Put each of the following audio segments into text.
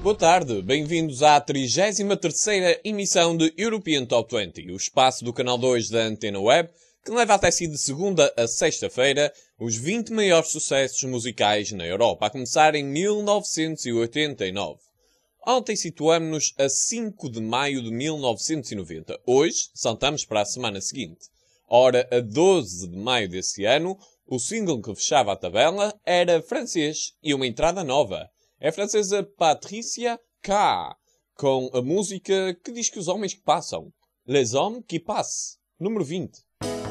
boa tarde. Bem-vindos à 33ª emissão de European Top 20, o espaço do canal 2 da Antena Web, que leva até si de segunda a sexta-feira os 20 maiores sucessos musicais na Europa, a começar em 1989. Ontem situamos-nos a 5 de maio de 1990. Hoje saltamos para a semana seguinte. Ora, a 12 de maio desse ano, o single que fechava a tabela era francês e uma entrada nova. É a francesa Patricia K, com a música que diz que os homens que passam. Les hommes qui passent, número 20.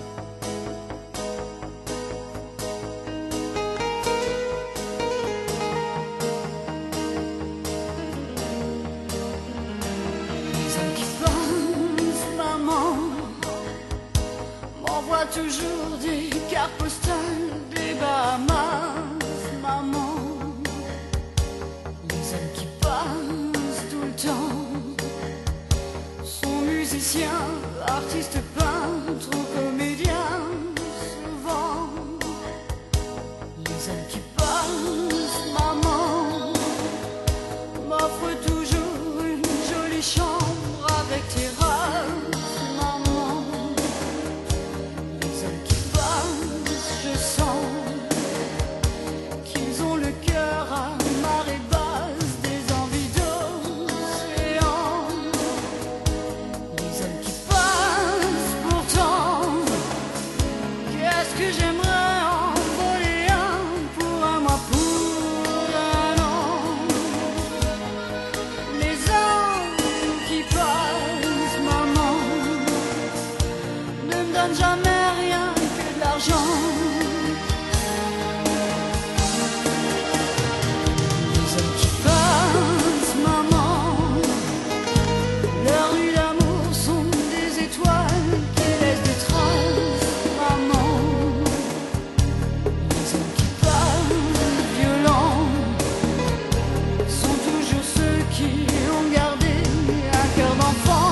Toujours des cartes postales des Bahamas, maman. Les hommes qui passent tout le temps sont musiciens, artistes, peintres ou comédiens, souvent. Les hommes qui passent, maman, m'offrent toujours une jolie chambre avec terrasse. Jamais rien que de l'argent. Les hommes qui passent, maman, leurs nuits d'amour sont des étoiles qui laissent des traces, maman. Les hommes qui passent, violents, sont toujours ceux qui ont gardé un cœur d'enfant.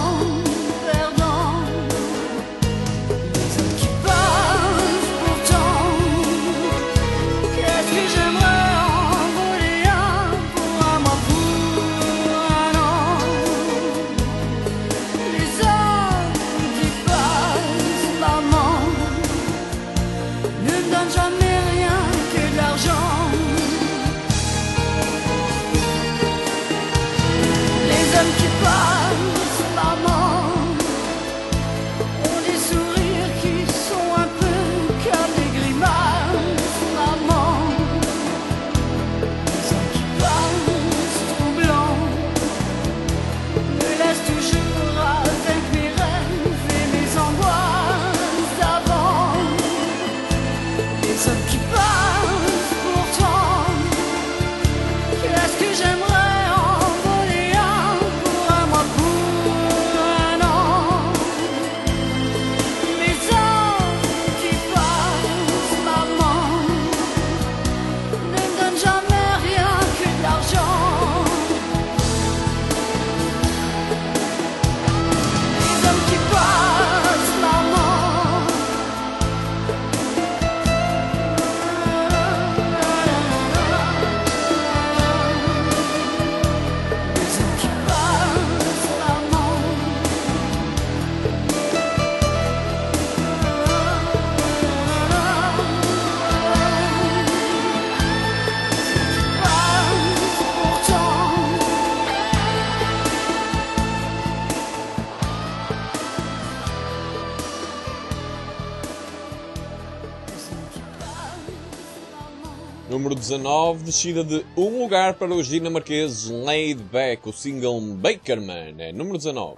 Número 19, descida de um lugar para os dinamarqueses Laid Back, o single Bakerman, é número 19.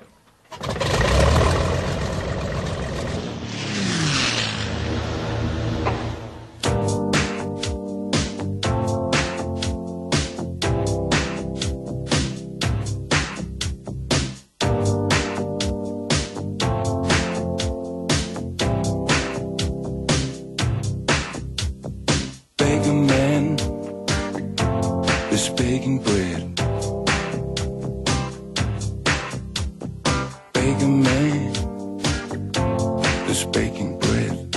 Baking bread, baker man is baking bread.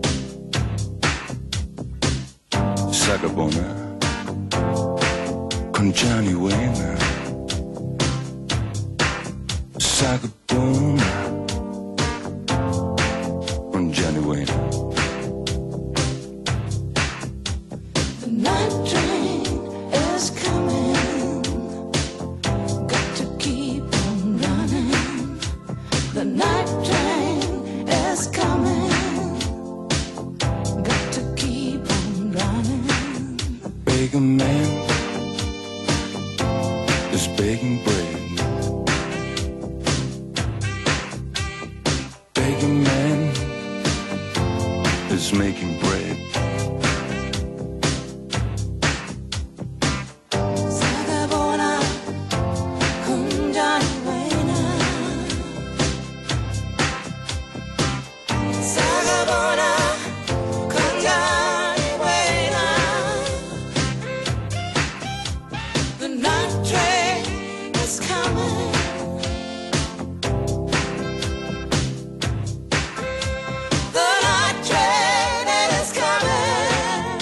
Sagabona, con Johnny Wayne. Sagabona con Johnny Wayne. The night train is coming. Got to keep on running. The night train is coming. Got to keep on running. Baker man is baking bread. Baker man is making bread. Sagabona con Johnny Wayne. Sagabona con Johnny Wayne. The night train is coming. The night train is coming.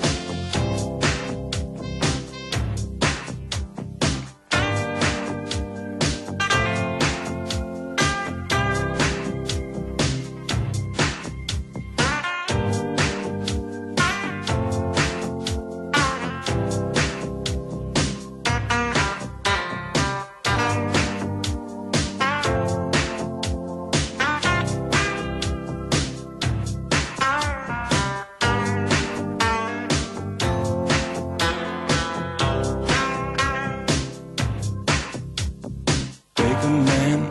Baker man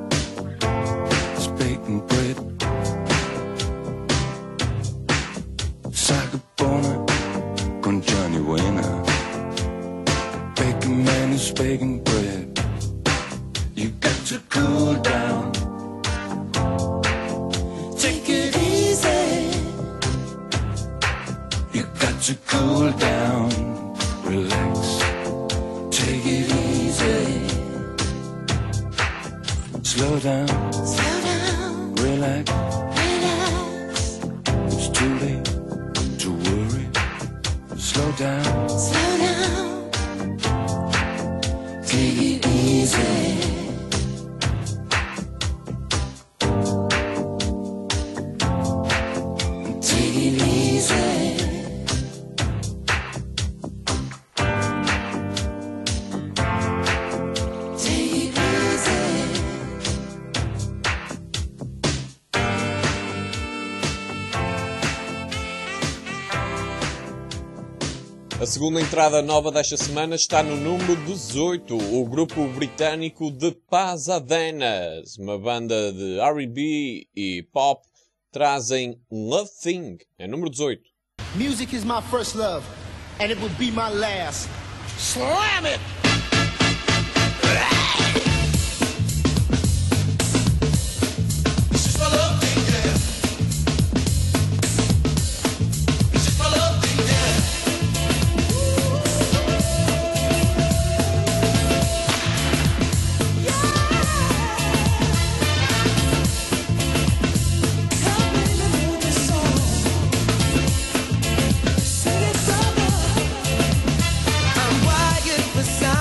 is baking bread. Sagabona con Johnny Wayne. Baker man is baking bread. You got to cool down. Take it easy. You got to cool down. Relax. Take it easy. Slow down. Slow down. Relax. Relax. It's too late to worry. Slow down. Slow down. Take it easy. Take it easy. Take it easy. A segunda entrada nova desta semana está no número 18, o grupo britânico The Pasadenas, uma banda de R&B e pop, trazem Love Thing, é número 18. Music is my first love, and it will be my last. Slam it! This is my love thing, yeah. This is my love thing, yeah. I'm wired for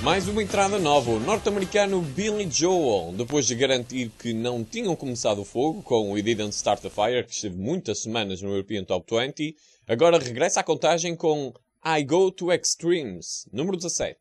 Mais uma entrada nova, o norte-americano Billy Joel, depois de garantir que não tinham começado o fogo com o We Didn't Start a Fire, que esteve muitas semanas no European Top 20, agora regressa à contagem com I Go to Extremes, número 17.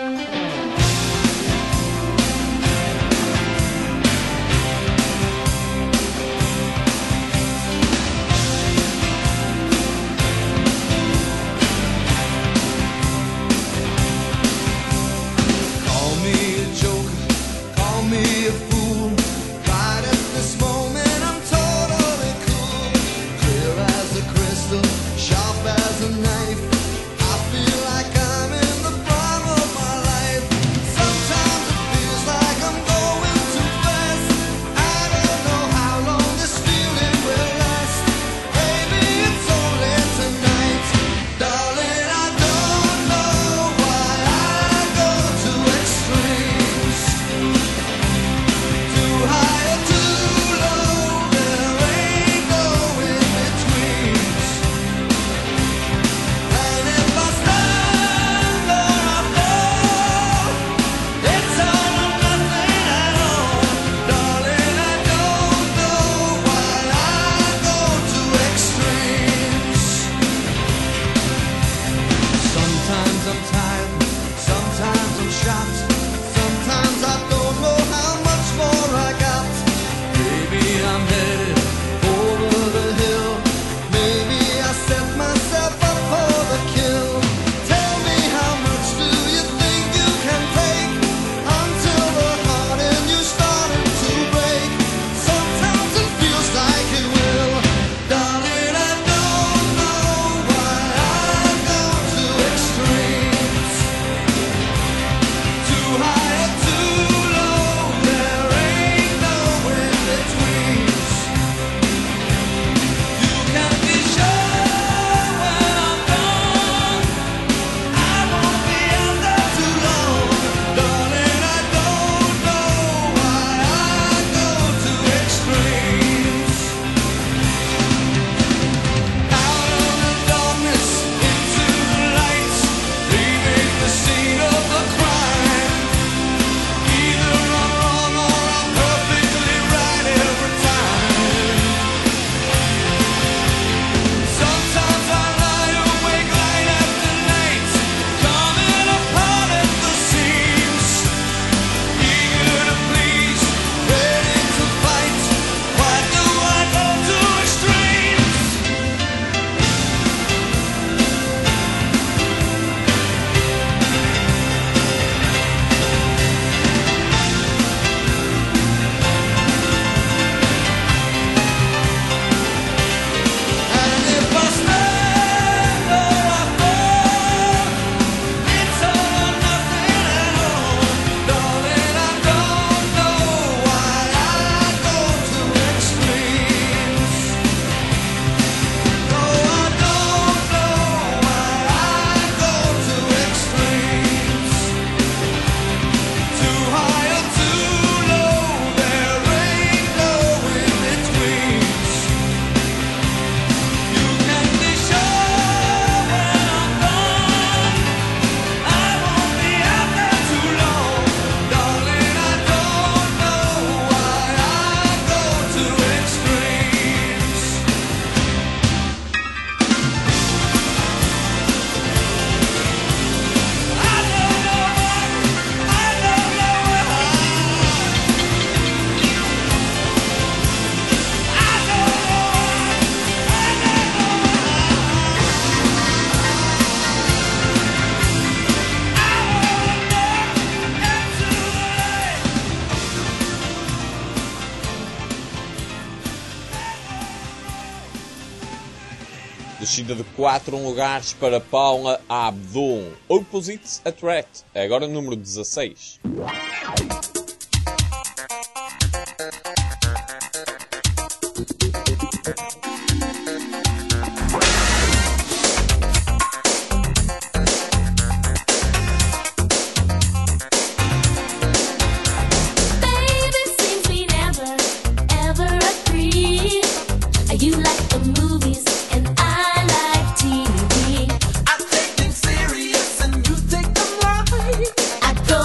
Descida de 4 lugares para Paula Abdul. Opposites Attract. Agora número 16. I go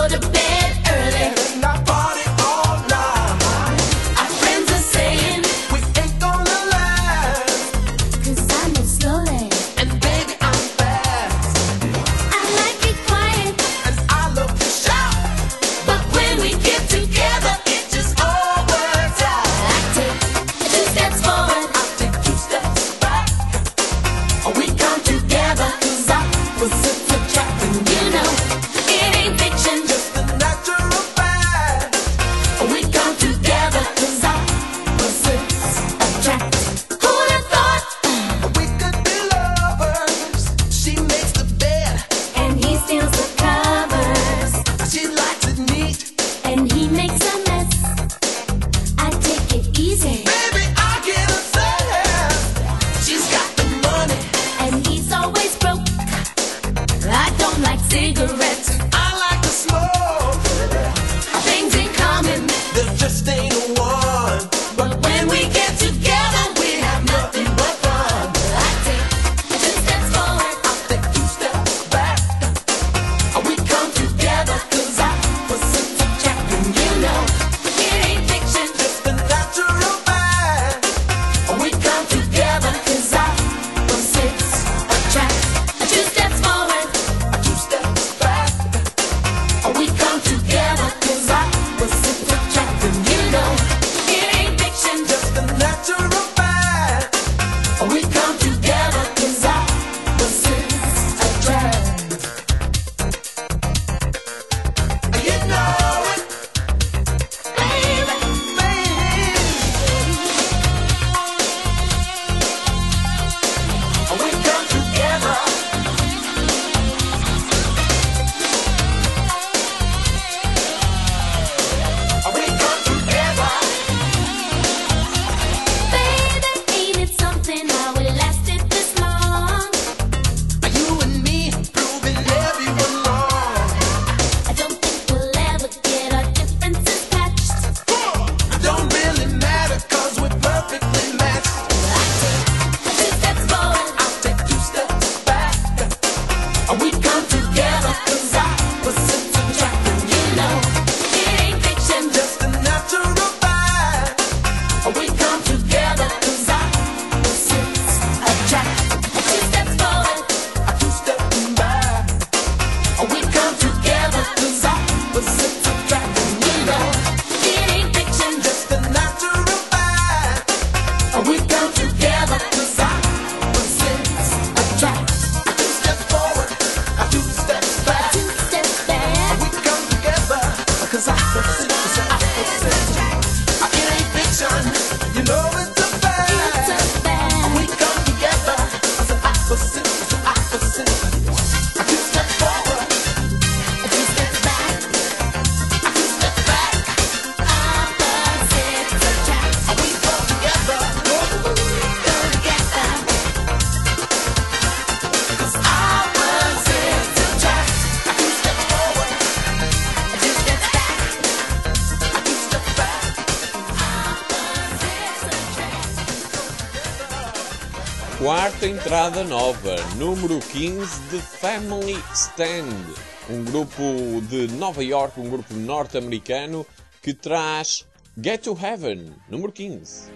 quarta entrada nova, número 15, The Family Stand, um grupo de Nova York, um grupo norte-americano que traz Get to Heaven, número 15.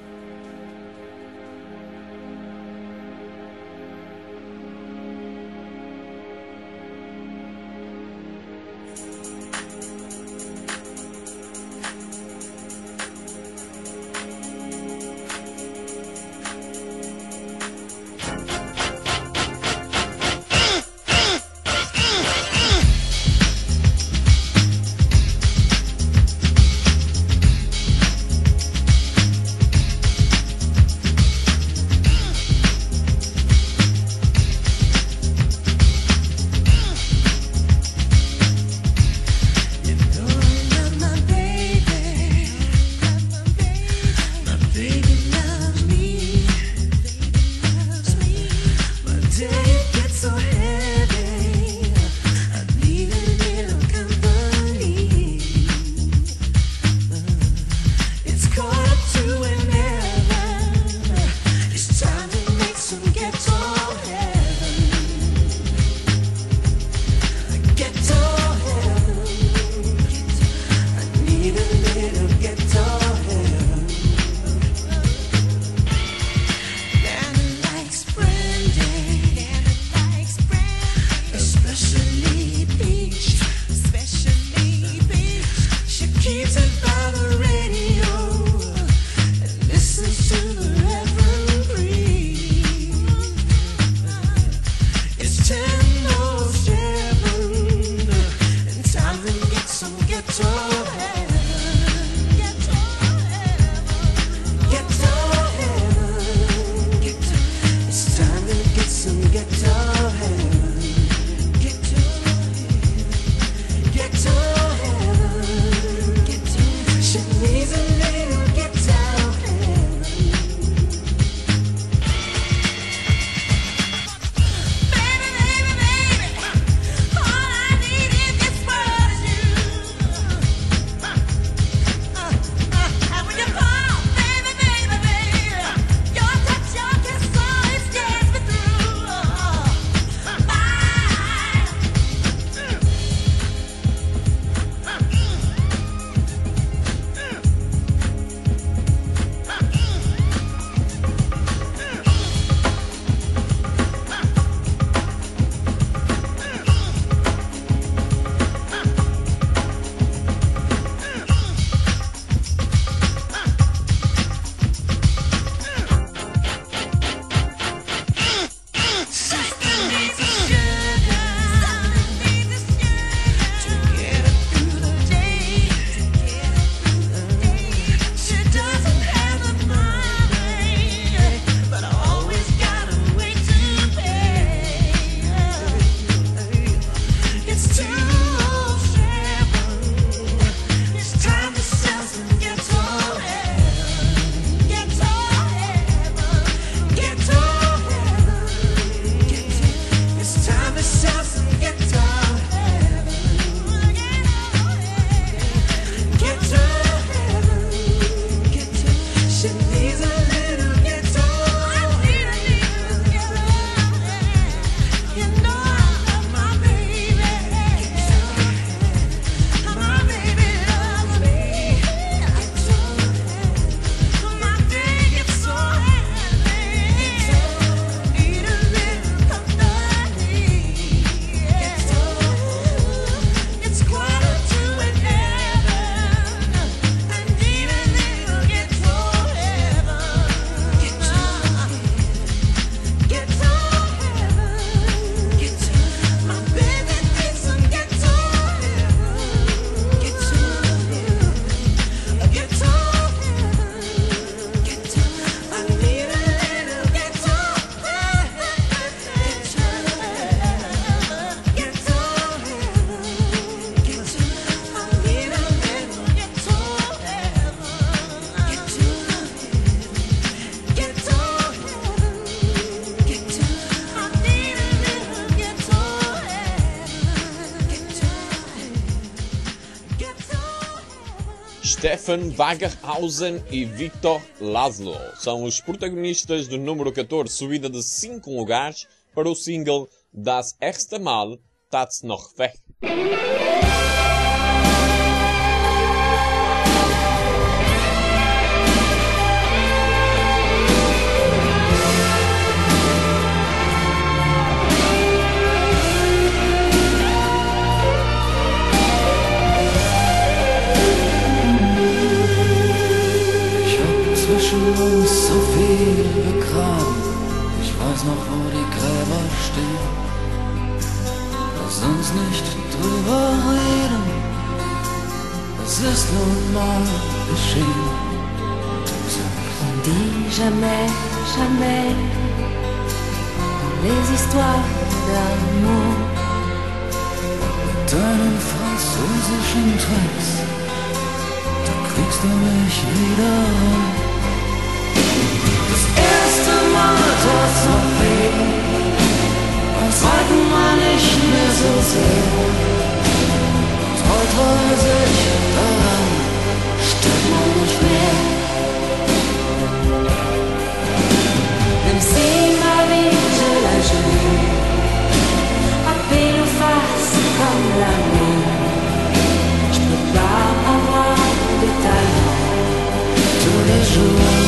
Stefan Wagerhausen e Victor Laszlo são os protagonistas do número 14, subida de 5 lugares para o single Das erste Mal tat's noch weh. Zwischen uns so viel begraben. Ich weiß noch, wo die Gräber stehen. Lass uns nicht drüber reden. Es ist nun mal geschehen. Du sagst, On dit jamais, jamais dans les histoires d'amour. mit deinen französischen Tricks, da kriegst du mich wieder ran. Das erste Mal tat's noch weh, beim zweiten Mal nicht mehr so sehr. Und heute weiß ich, daran stirbt man nicht mehr. Même si ma vie je la joue à pile ou face comme l'amour, je peux pas avoir de talent Tous les jours.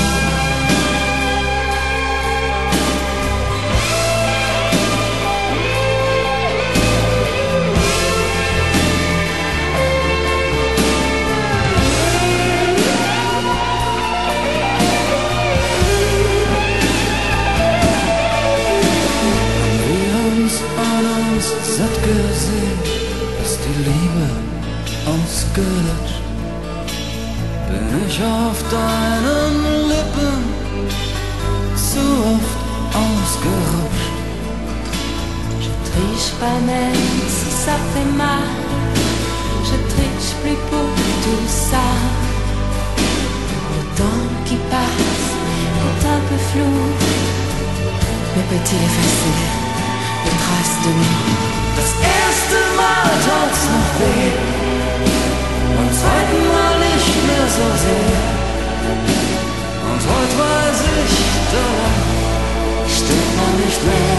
Satt gesehen, ist die Liebe ausgelutscht. Bin ich auf deinen Lippen zu oft ausgerutscht. Je triche pas même si ça fait mal, je triche plus pour tout ça. Le temps qui passe est un peu flou, mais peut-il effacer les traces de nous? Das erste Mal tat's noch weh, beim zweiten Mal nicht mehr so sehr. Und heute weiß ich, daran stirbt man nicht mehr.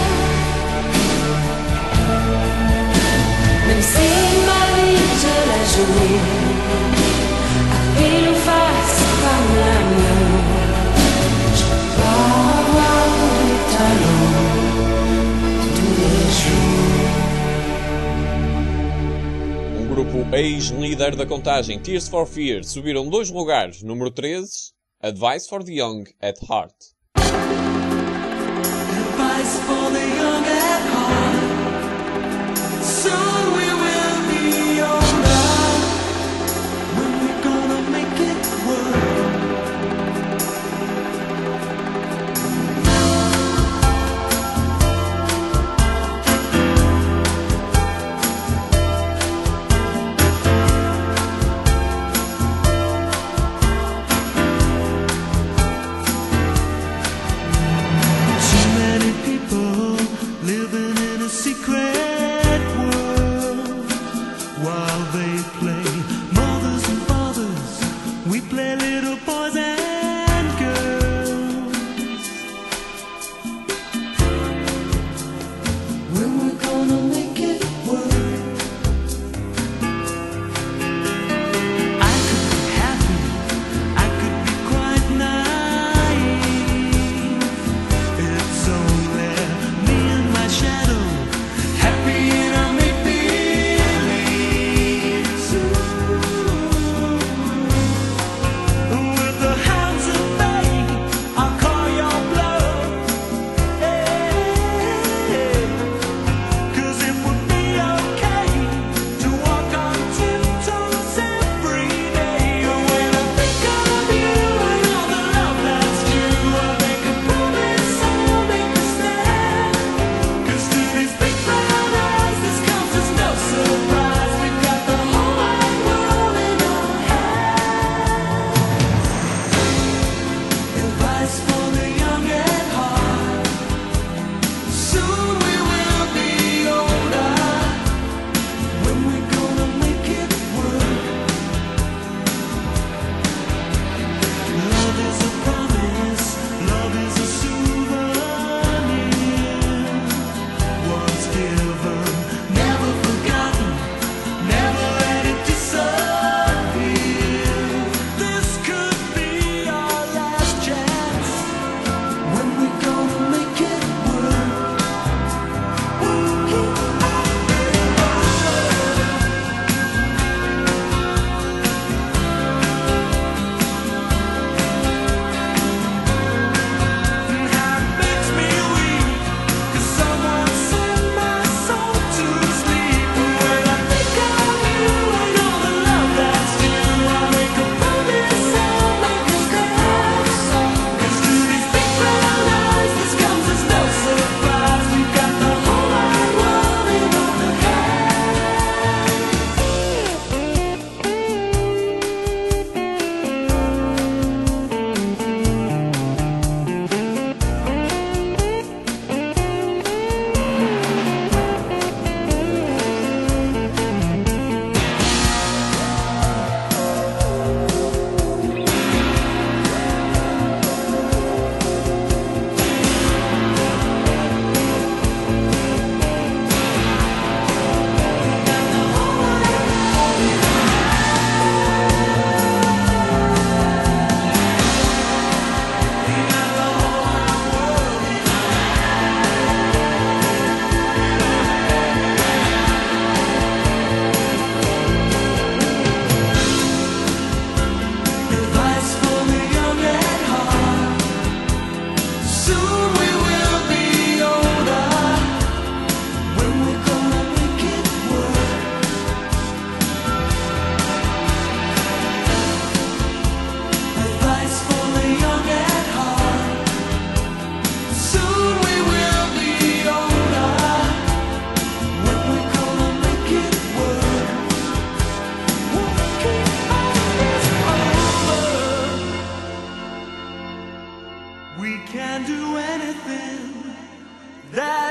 Même si ma vie je la joue à pile ou face comme l'amour, je peux pas avoir du talent tous les jours. Um grupo ex-líder da contagem, Tears for Fears, subiram 2 lugares. Número 13, Advice for the Young at Heart. Advice for the young at heart. Soon we will be alright. When we're gonna make it work.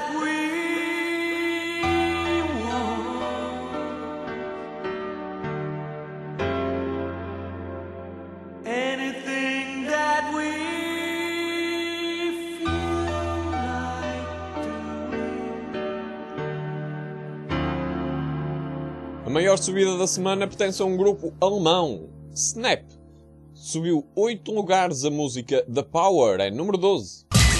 that we want, anything that we feel like doing. A maior subida da semana pertence a um grupo alemão, Snap. Subiu 8 lugares a música The Power, é número 12.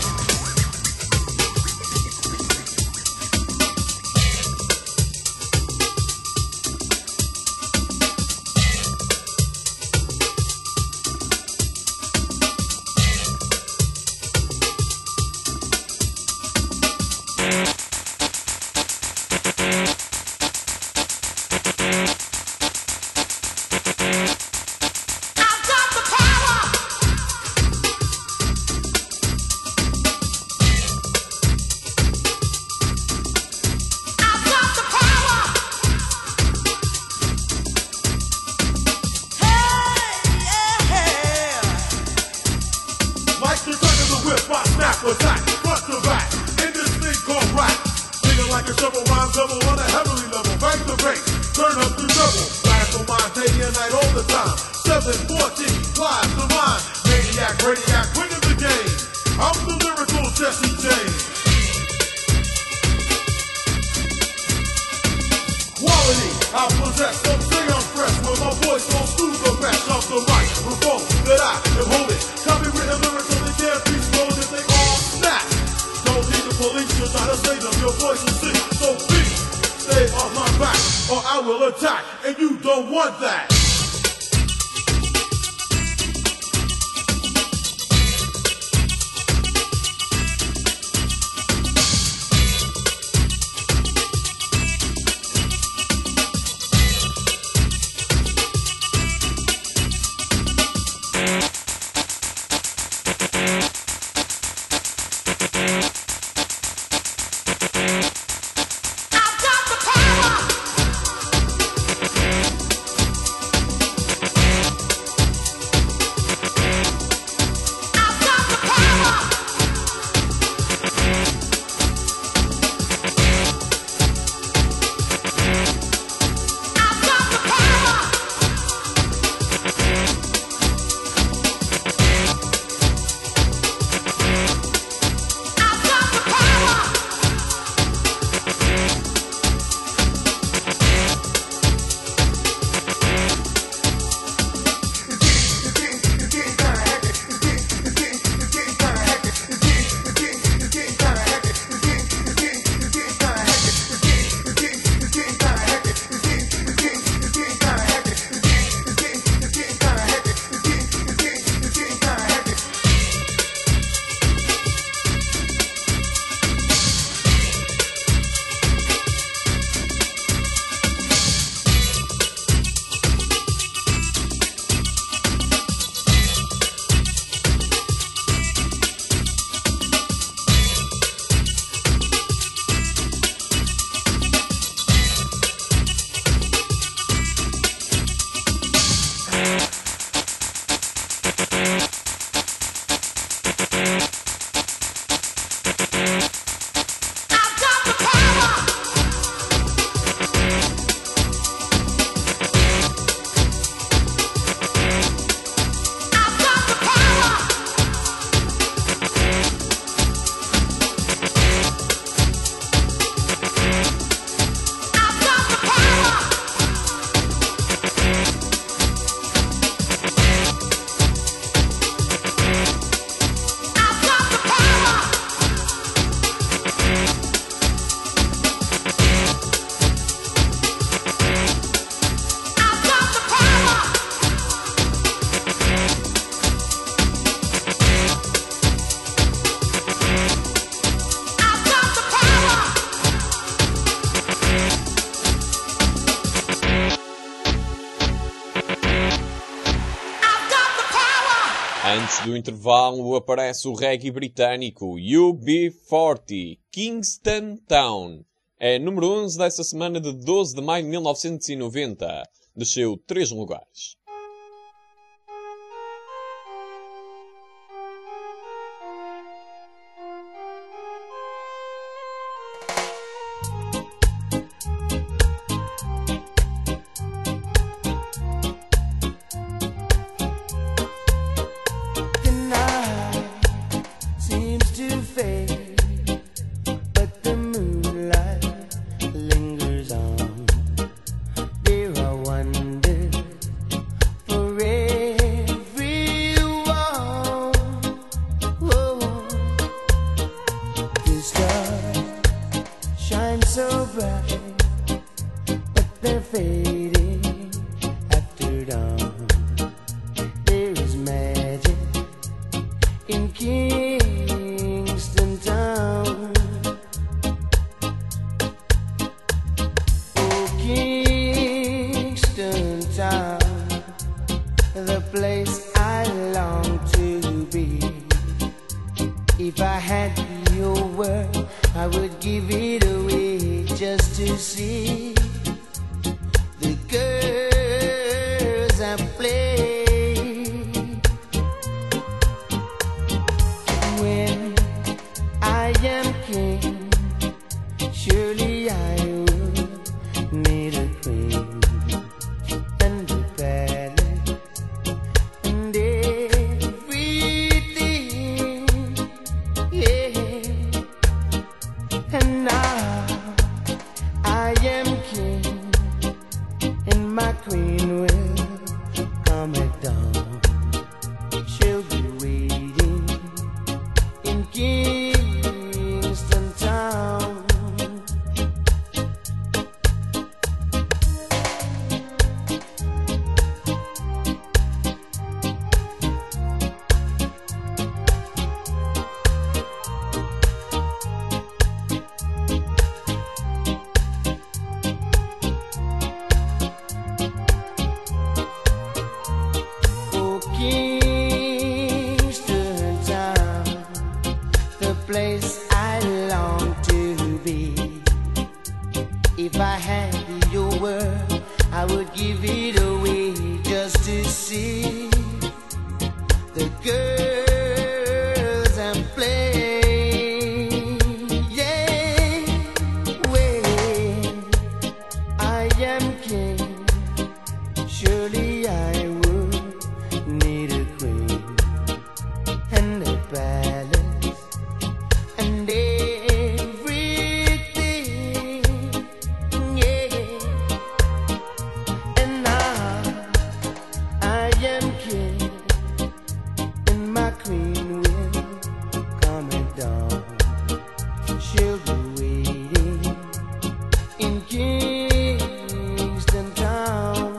Attack, front to back, in this thing called rap. Singing like a shovel, rhyme double on a heavenly level. Bang the bass, turn up the double. Radical mind, day and night all the time. 714, live the mind. Maniac, radiac, winning the game. I'm the lyrical Jesse James. Quality, I possess, some say I'm fresh. When my voice goes through the mesh of the microphone that I am holding. Copywritten lyrics so they can't be stolen if they all snap. Don't need the police to try to save them. Your voice is sick, so please stay off my back or I will attack, and you don't want that. Antes do intervalo aparece o reggae britânico UB40, Kingston Town. É número 11 dessa semana de 12 de maio de 1990. Desceu 3 lugares. shine so bright, but they're fading after dawn. There is magic in Kingston Town. Oh, Kingston Town, the place I long to be. If I had your word, I would give it away just to see the girls I play. When I am king, surely I would need a queen and a palace and everything, yeah. And now I am king, and my queen will come at dawn. She'll be waiting in Kingston Town. Oh, Kingston Town, the place I long to be. If I had your word, I would give it away just to see the girls and play. Yeah, when I am king, surely I would need a queen and a palace and everything, yeah. And now I am king, and my queen will come at dawn. She'll be waiting in Kingston Town.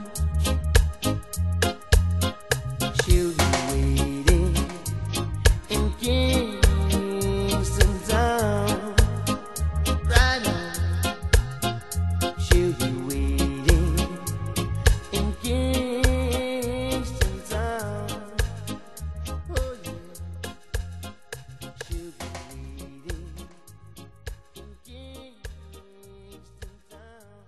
She'll be waiting in Kingston Town. Right now, she'll be waiting in Kingston Town. Oh yeah, she'll be waiting in Kingston Town.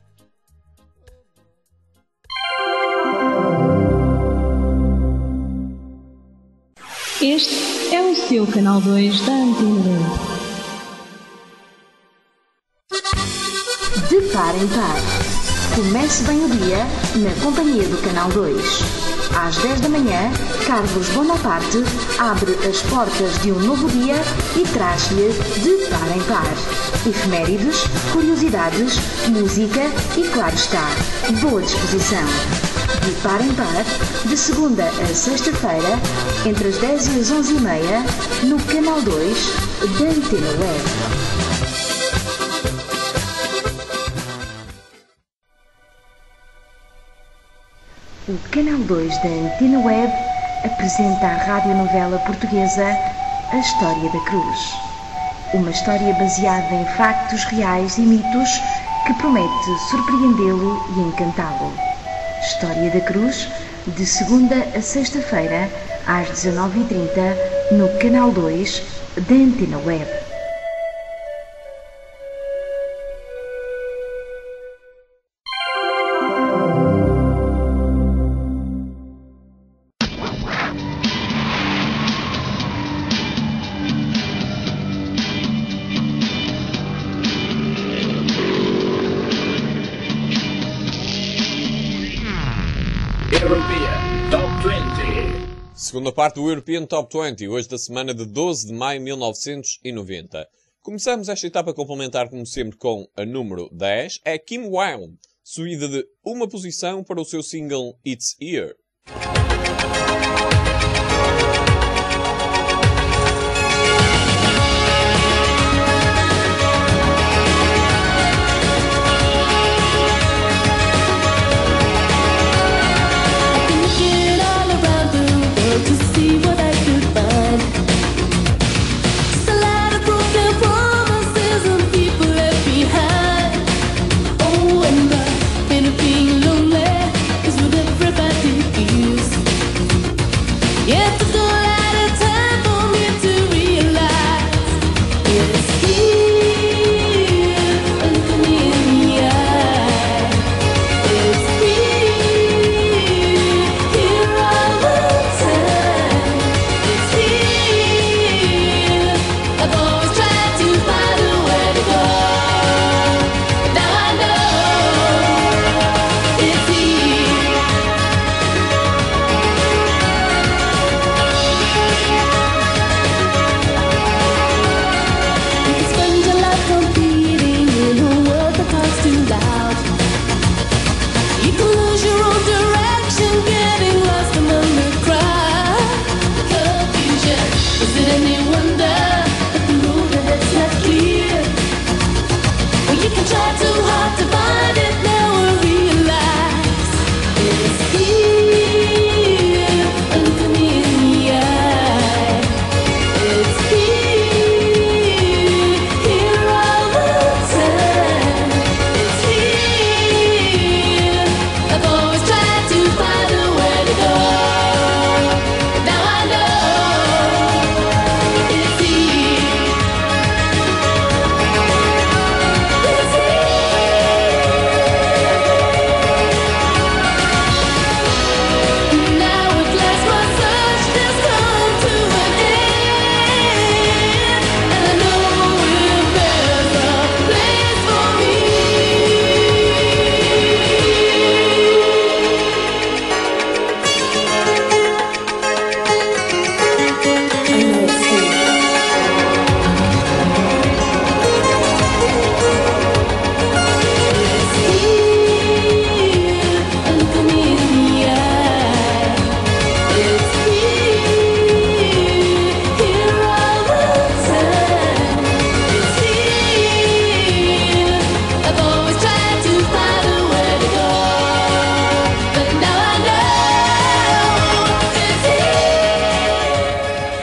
Este é o seu canal 2 da Antena 2. De par em par. Comece bem o dia na companhia do Canal 2. Às 10 da manhã, Carlos Bonaparte abre as portas de um novo dia e traz-lhe De par em par. Efemérides, curiosidades, música e, claro está, boa disposição. De par em par, de segunda a sexta-feira, entre as 10 e as 11h30, no Canal 2 da Antena Web. O Canal 2 da Antena Web apresenta à radionovela portuguesa A História da Cruz. Uma história baseada em factos reais e mitos que promete surpreendê-lo e encantá-lo. História da Cruz, de segunda a sexta-feira, às 19h30, no Canal 2 da Antena Web. European Top 20. Segunda parte do European Top 20, hoje da semana de 12 de maio de 1990. Começamos esta etapa complementar, como sempre, com a número 10. É Kim Wilde, subida de uma posição para o seu single It's Here.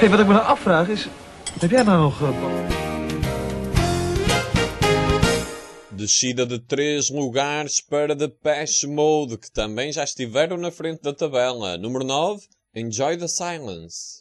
Hey, wat ik me nou afvraag is... Heb jij nou nog... Descida de 3 lugares para Depeche Mode, que também já estiveram na frente da tabela. Número 9, Enjoy the Silence.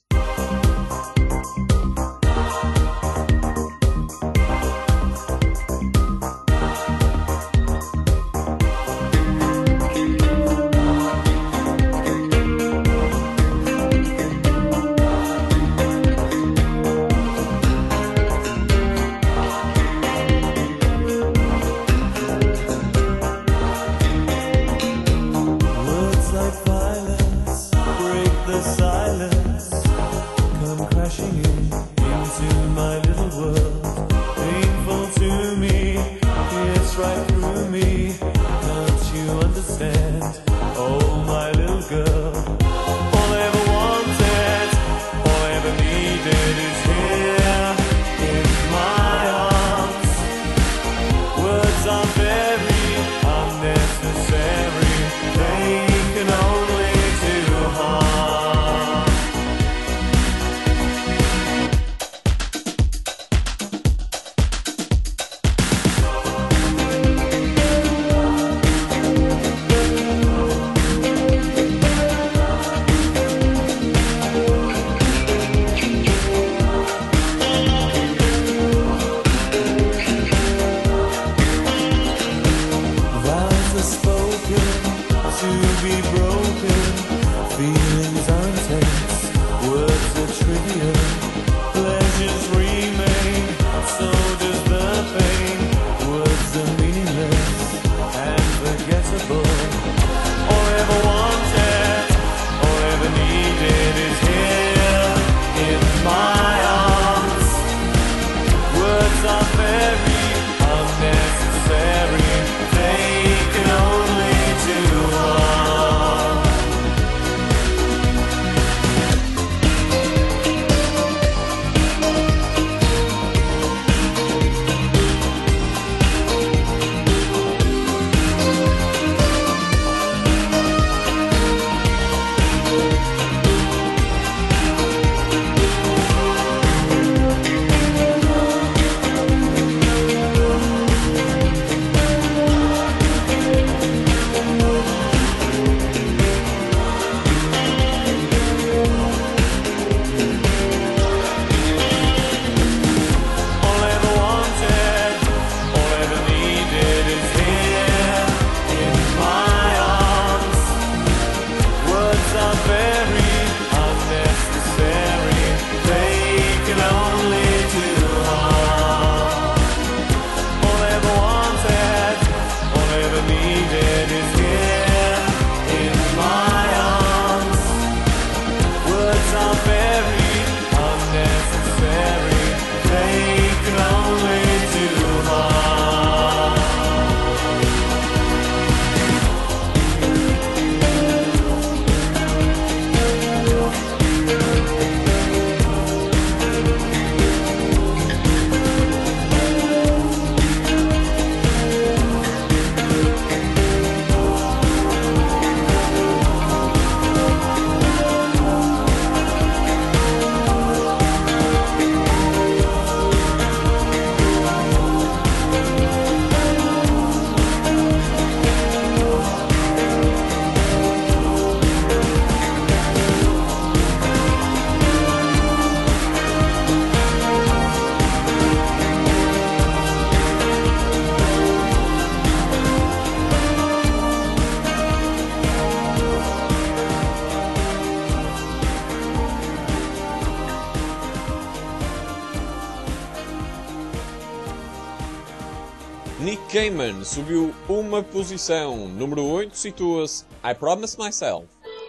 Nick Cayman subiu uma posição. Número 8 situa-se I Promise Myself.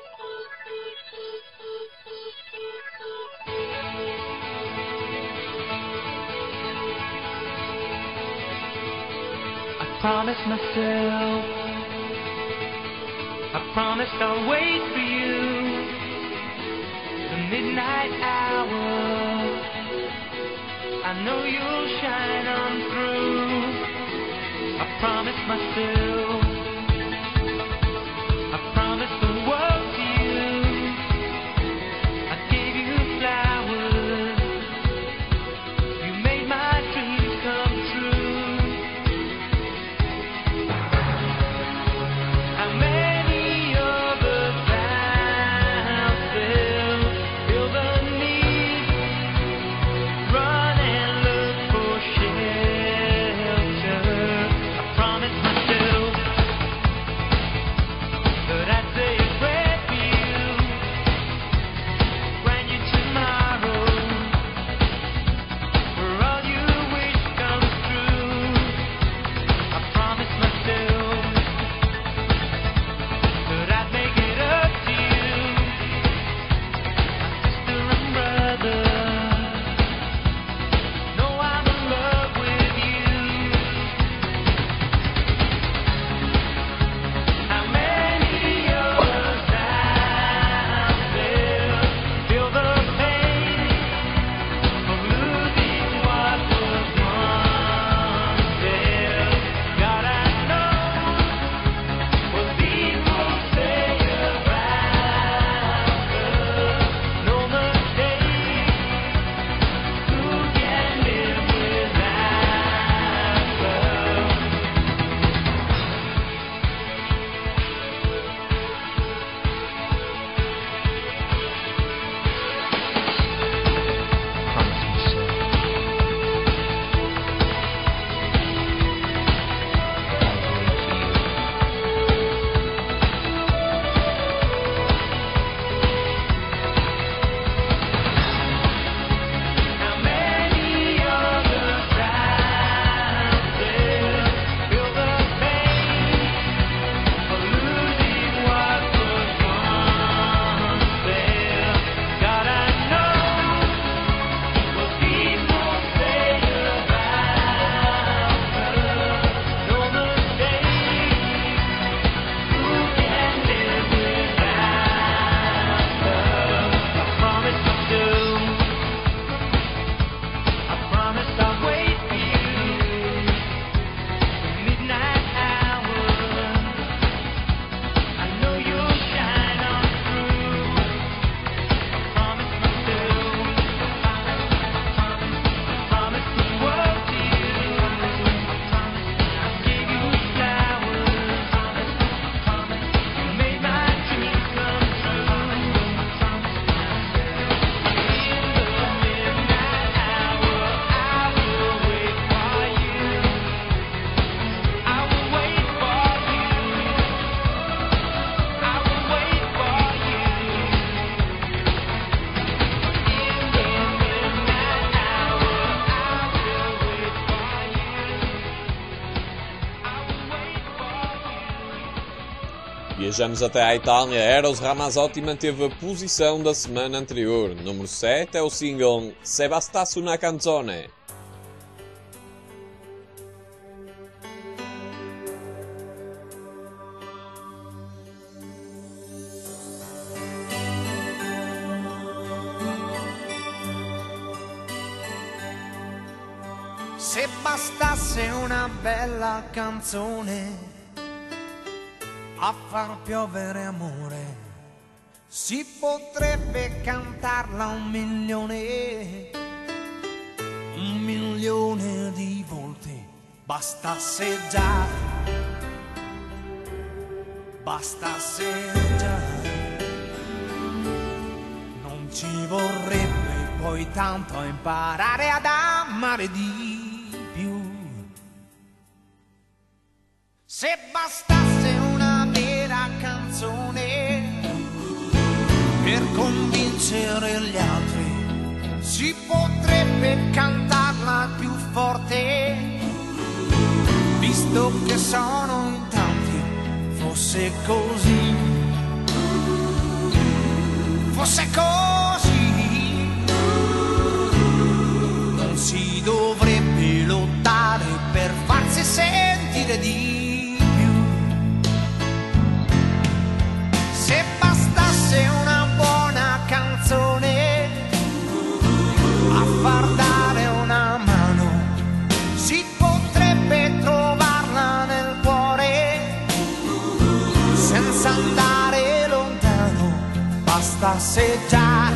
Promise myself, I promised I'll wait for you, the midnight hour, I know you'll shine on through. I promised myself, I promised the world to you, I gave you flowers Viajamos até à Itália. Eros Ramazzotti manteve a posição da semana anterior. Número 7 é o single Se bastasse una canzone. Se bastasse una bella canzone a far piovere amore, si potrebbe cantarla 1.000.000 di volte. Bastasse già, non ci vorrebbe poi tanto a imparare ad amare di più. Se bastasse una vera canzone per convincere gli altri, si potrebbe cantarla più forte, visto che sono in tanti. Fosse così, non si dovrebbe lottare per farsi sentire di più. Se bastasse una buona canzone a far dare una mano, si potrebbe trovarla nel cuore senza andare lontano. Bastasse già,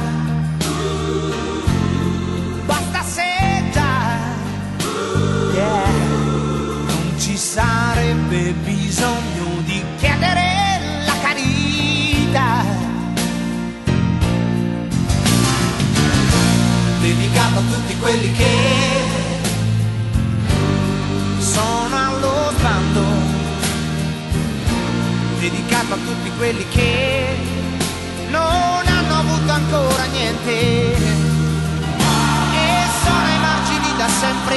yeah. Non ci sarebbe bisogno di chiedere la carità. Dedicato a tutti quelli che sono allo sbando, dedicato a tutti quelli che non hanno avuto ancora niente e sono ai margini da sempre.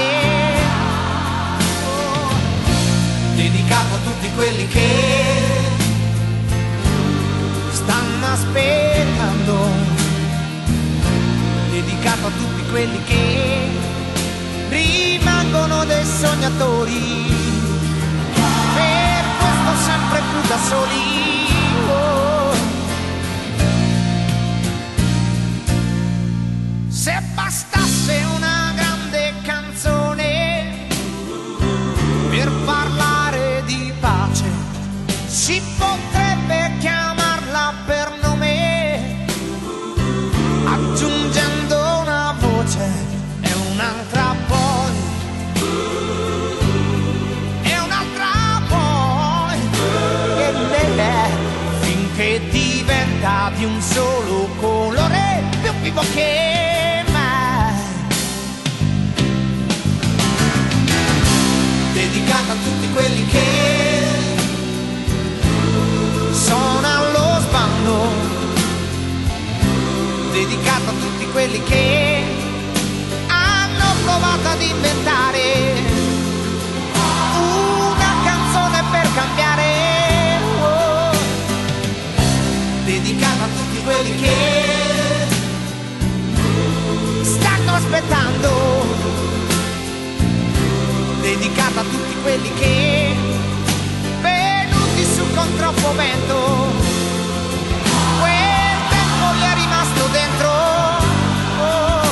Oh, dedicato a tutti quelli che stanno aspettando, dedicato a tutti quelli che rimangono dei sognatori, per questo sempre più da soli. Oh, se bastasse una grande canzone per parlare di pace, si potrebbe chiamarla per nome, aggiungendo una voce e un'altra poi, e un'altra poi, finché diventa di un solo colore, più vivo che dedicato a tutti quelli che sono allo sbando, dedicato a tutti quelli che hanno provato ad inventare una canzone per cambiare. Oh, dedicato a tutti quelli che stanno aspettando, dedicato a tutti quelli che venuti su con troppo vento, quel tempo gli è rimasto dentro. Oh.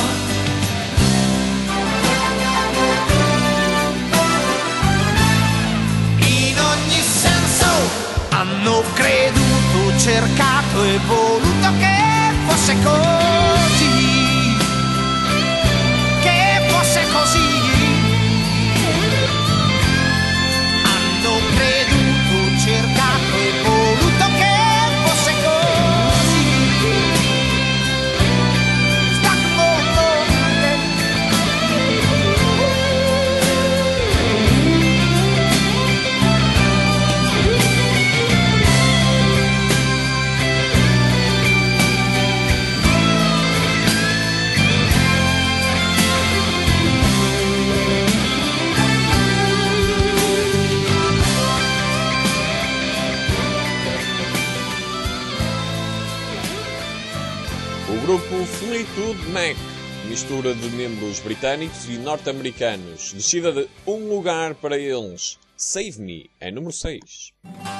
In ogni senso hanno creduto, cercato e voluto che fosse così, che fosse così. Cercato e voluto che fosse così. Fleetwood Mac, mistura de membros britânicos e norte-americanos, descida de um lugar para eles. Save Me é número 6.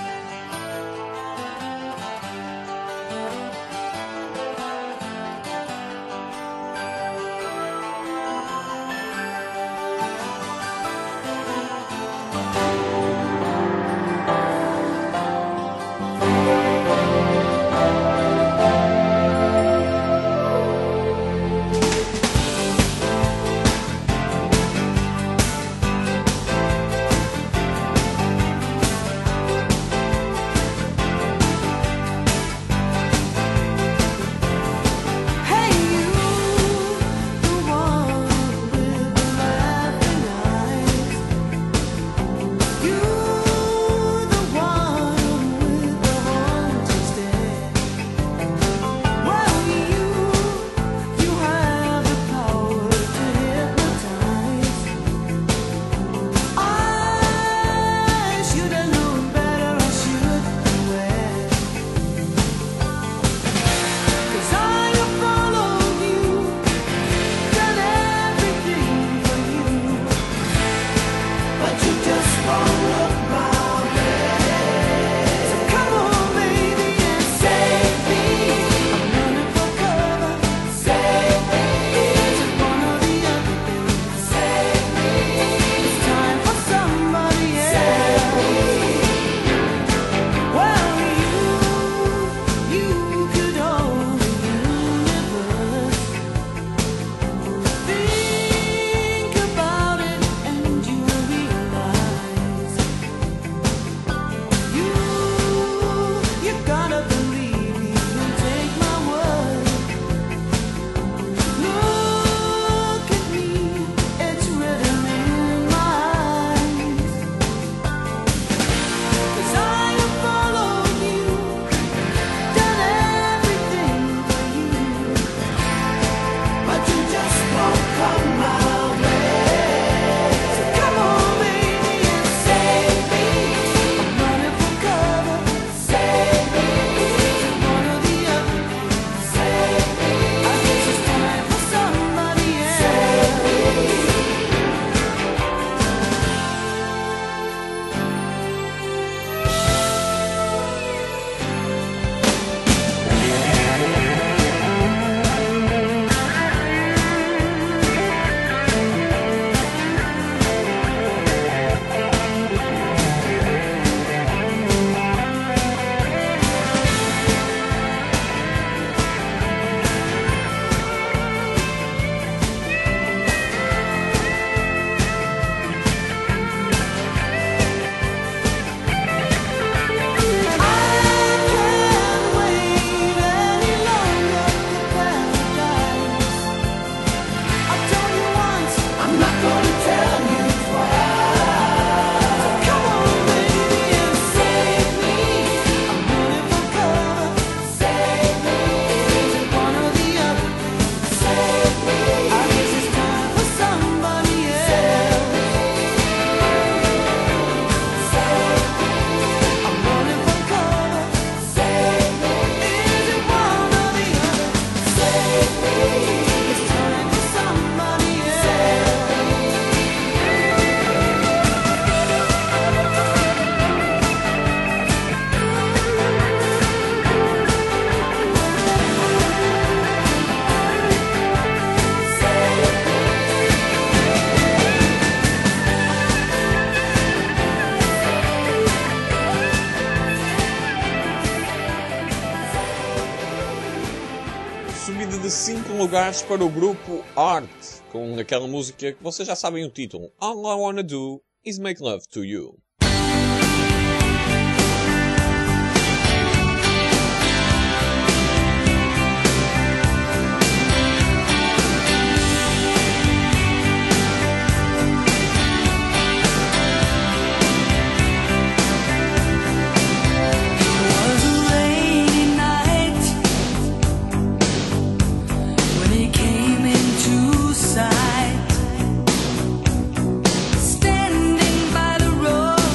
Subida de 5 lugares para o grupo Art, com aquela música que vocês já sabem o título. All I Wanna Do Is Make Love to You. Standing by the road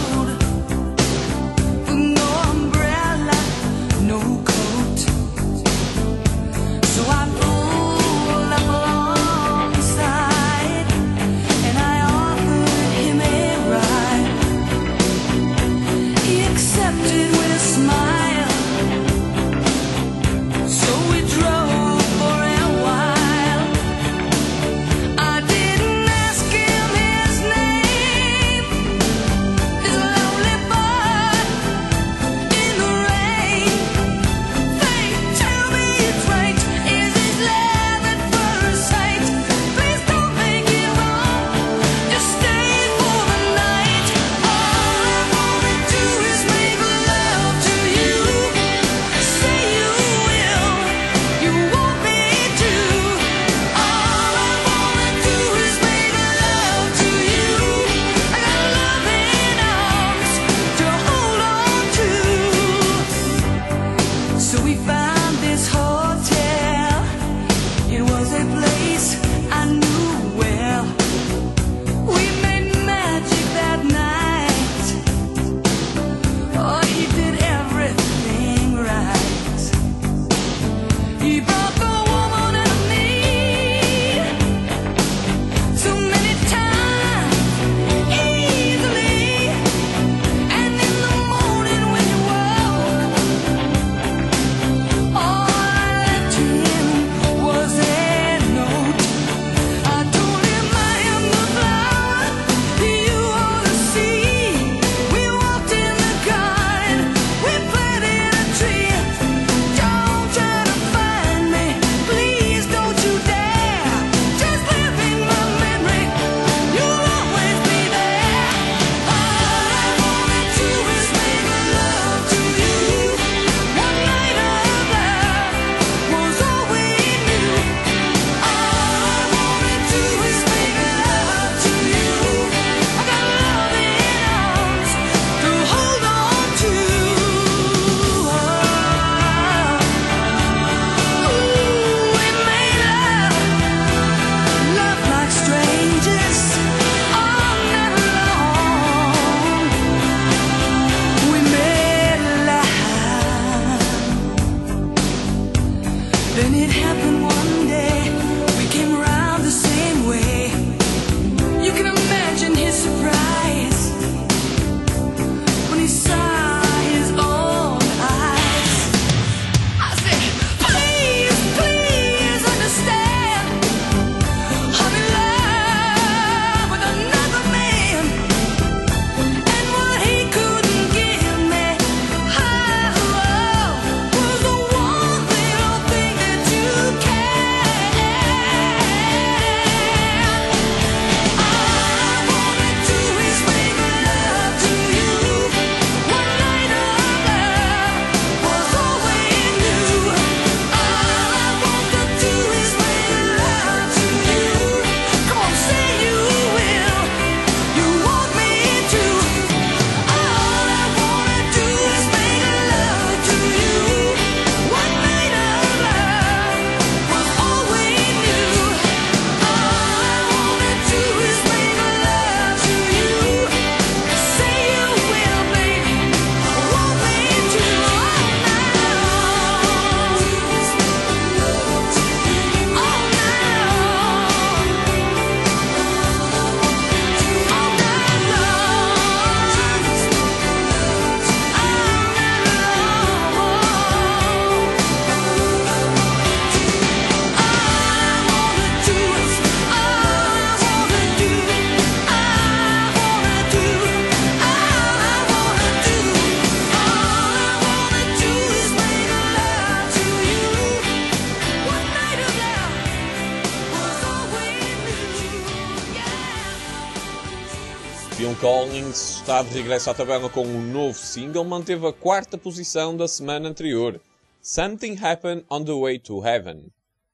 Collins está de regresso à tabela com um novo single, manteve a 4ª posição da semana anterior. Something Happened on the Way to Heaven.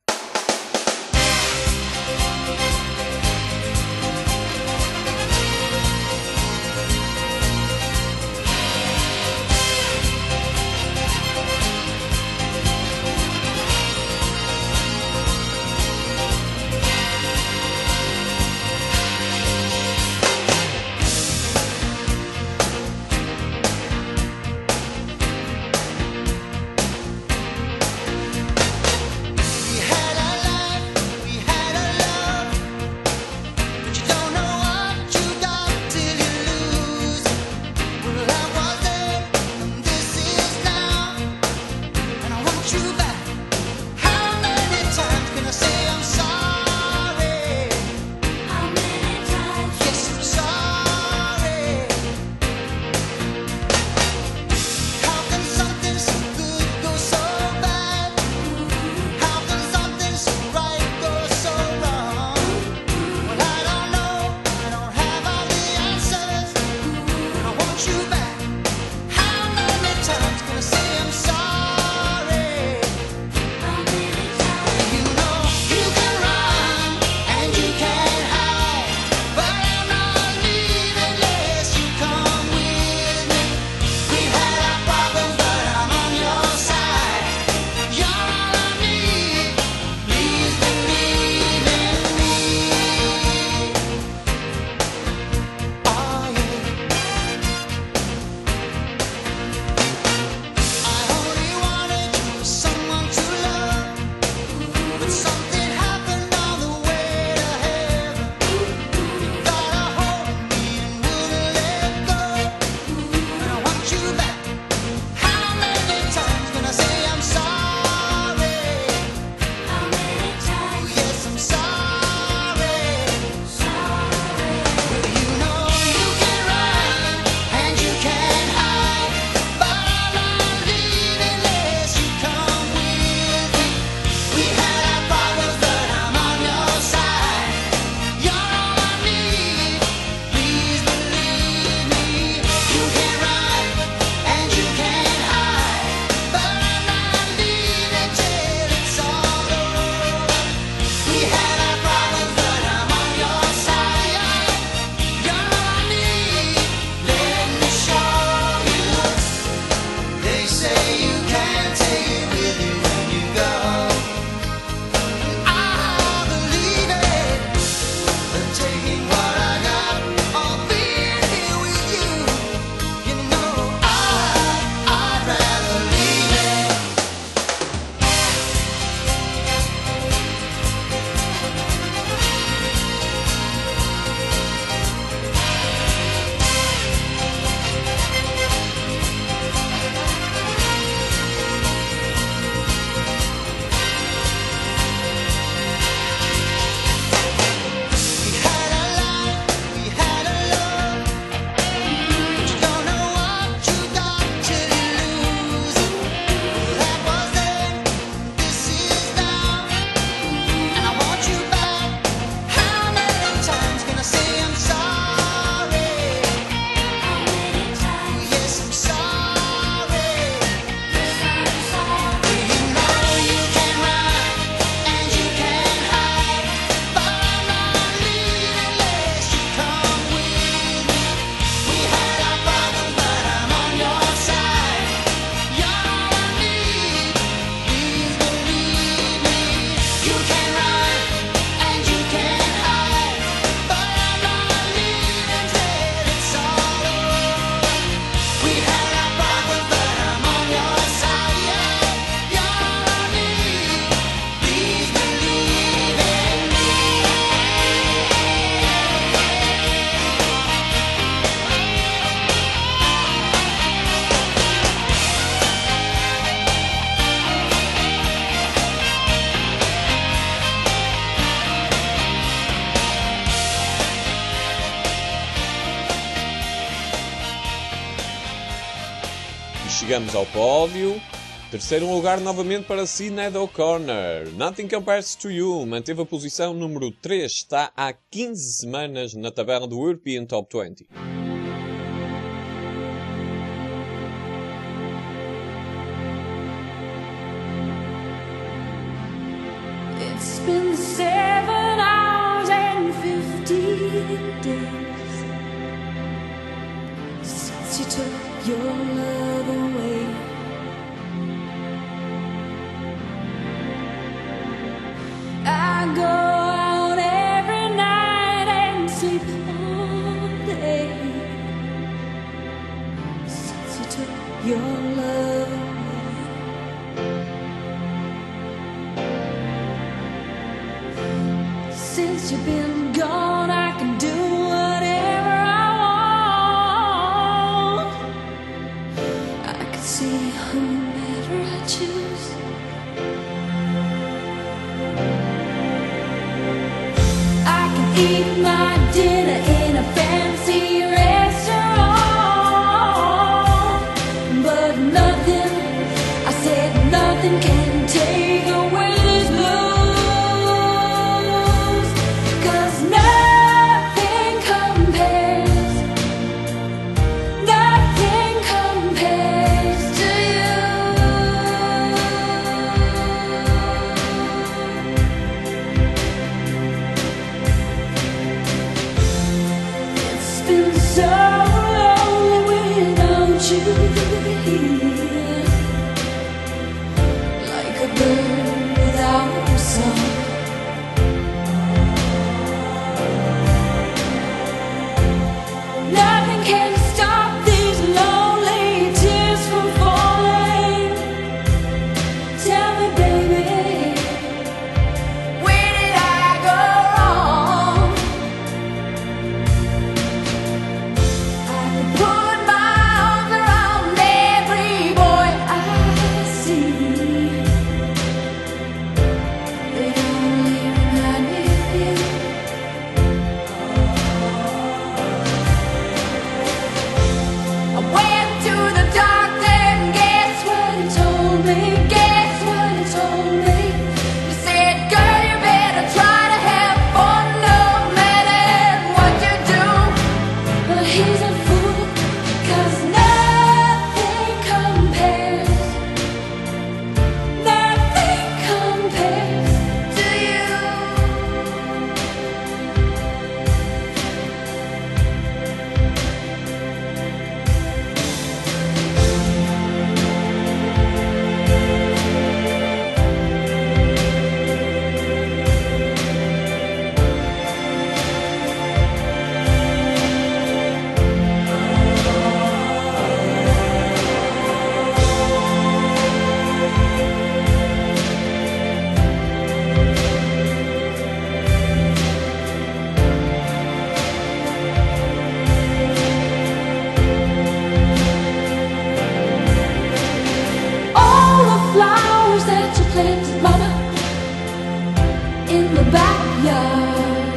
Chegamos ao pódio. Terceiro lugar novamente para Sinéad O'Connor. Nothing Compares to You manteve a posição número 3. Está há 15 semanas na tabela do European Top 20. been 7 hours and 50 days since you took your love away. I go out every night and sleep all day since you took your love away. Since you've been gone, I can do whatever I want. I can see whomever I choose. I can eat my dinner in a fancy restaurant, but nothing, I said nothing can take away this blues, 'cause nothing compares to you. It's been so lonely without you here, like a bird without a song. Nothing can stop these lonely tears from falling. Tell me, baby, where did I go wrong? I could put my arms around every boy I see. They only remind me of you. I went to the doctor and guess what he told me? Guess what he told me? He said, girl, you better try to have fun no matter what you do. But he's a fool, 'cause nothing compares to you. All the flowers that you planted, mama, in the backyard,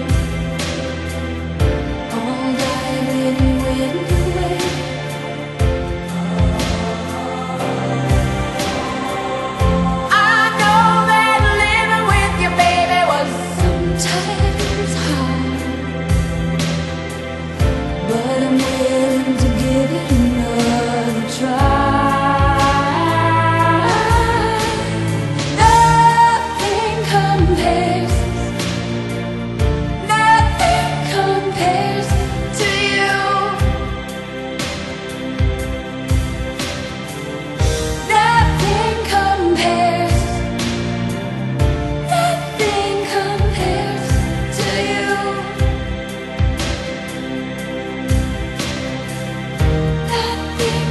all died when you went away. I know that living with your baby was sometimes hard, but I'm willing to give it another try. Nothing compares to you. Nothing compares to you. Nothing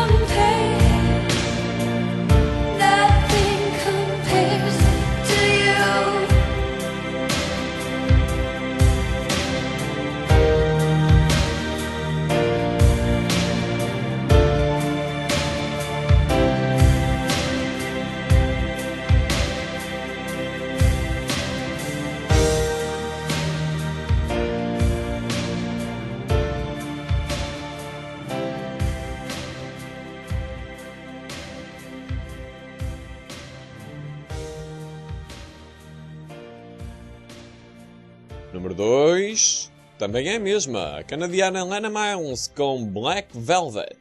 compares to you. Número 2, também é a mesma, a canadiana Lana Miles com Black Velvet.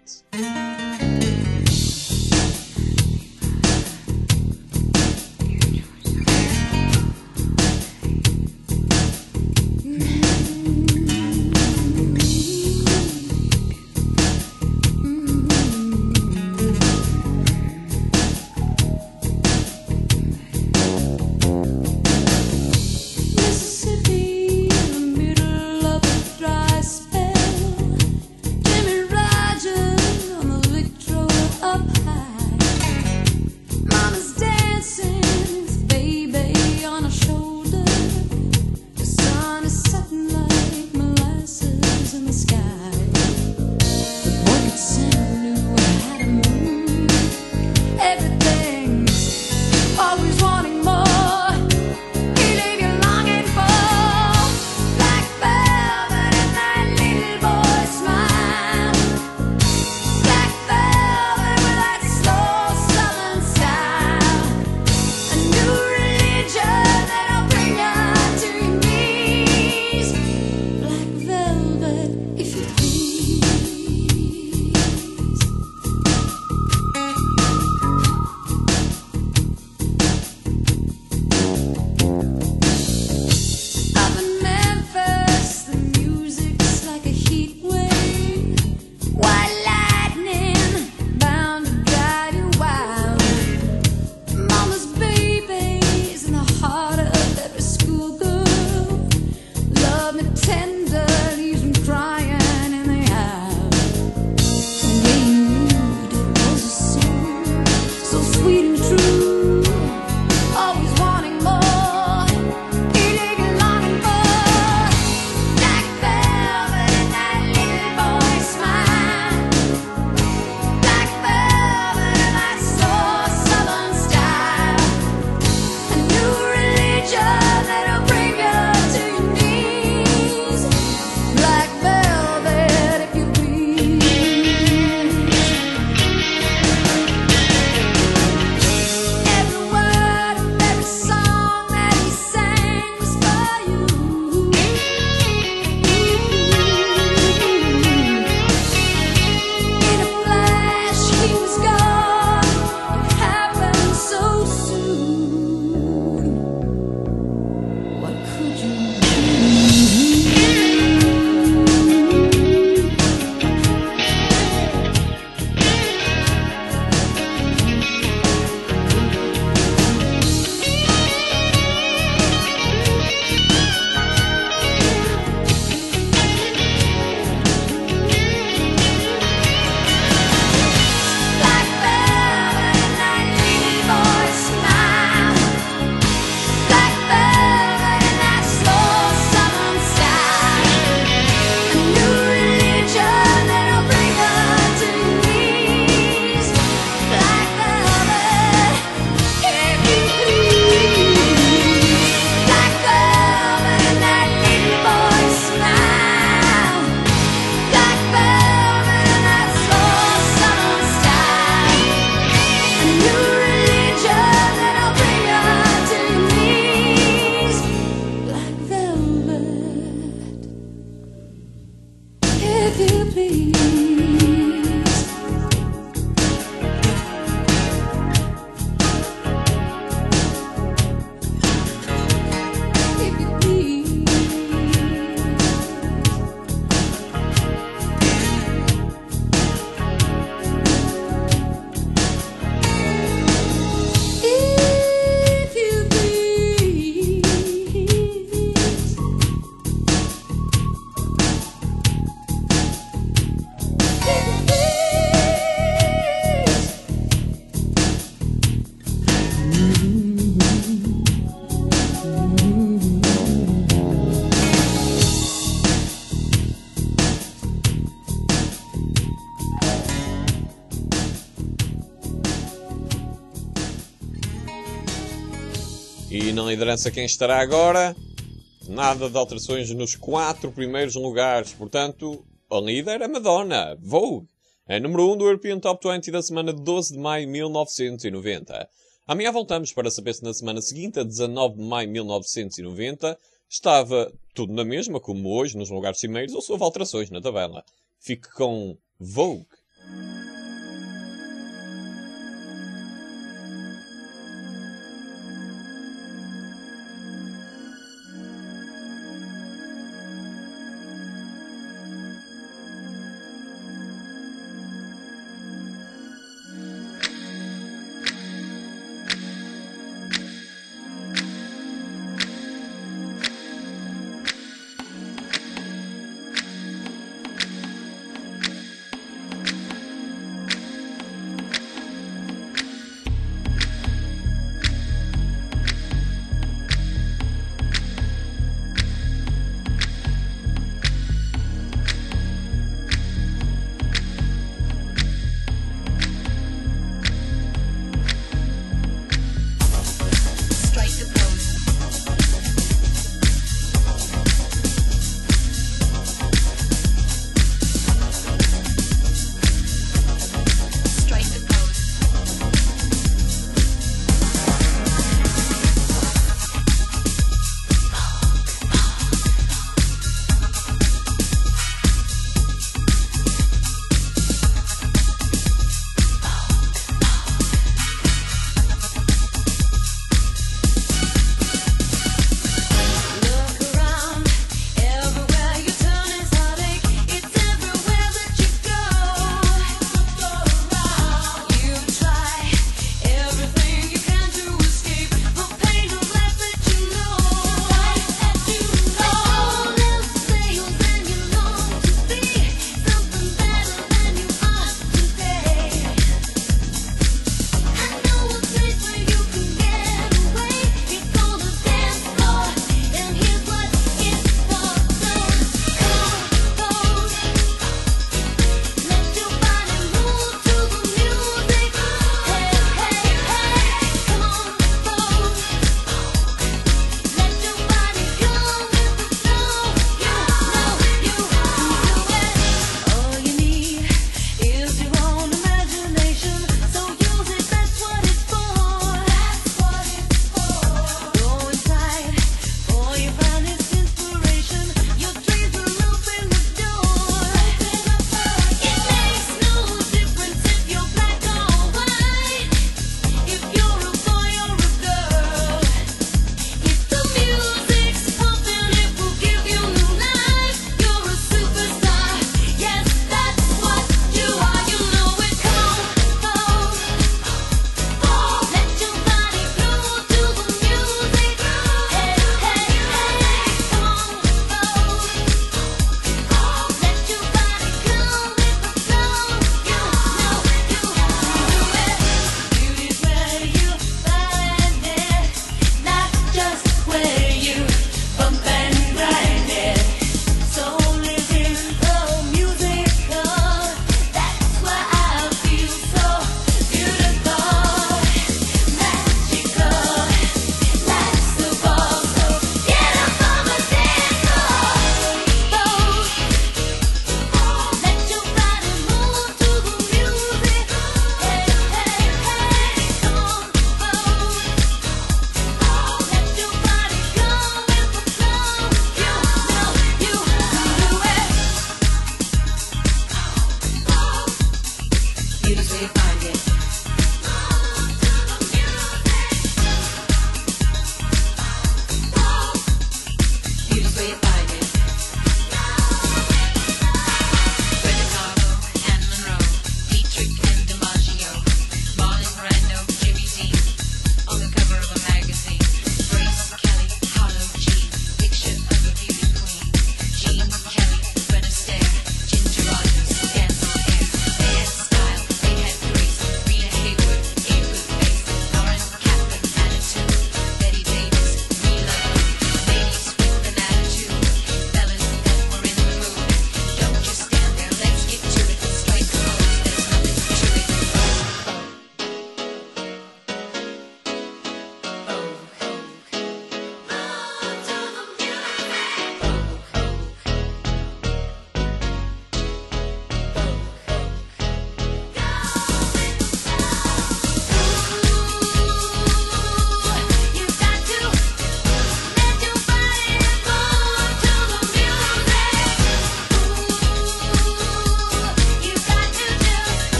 E na liderança quem estará agora? Nada de alterações nos 4 primeiros lugares. Portanto, a líder é Madonna, Vogue. É número 1 do European Top 20 da semana de 12 de maio de 1990. Amanhã voltamos para saber se na semana seguinte, a 19 de maio de 1990, estava tudo na mesma, como hoje, nos lugares cimeiros, ou se houve alterações na tabela. Fique com Vogue.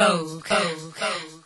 Coke.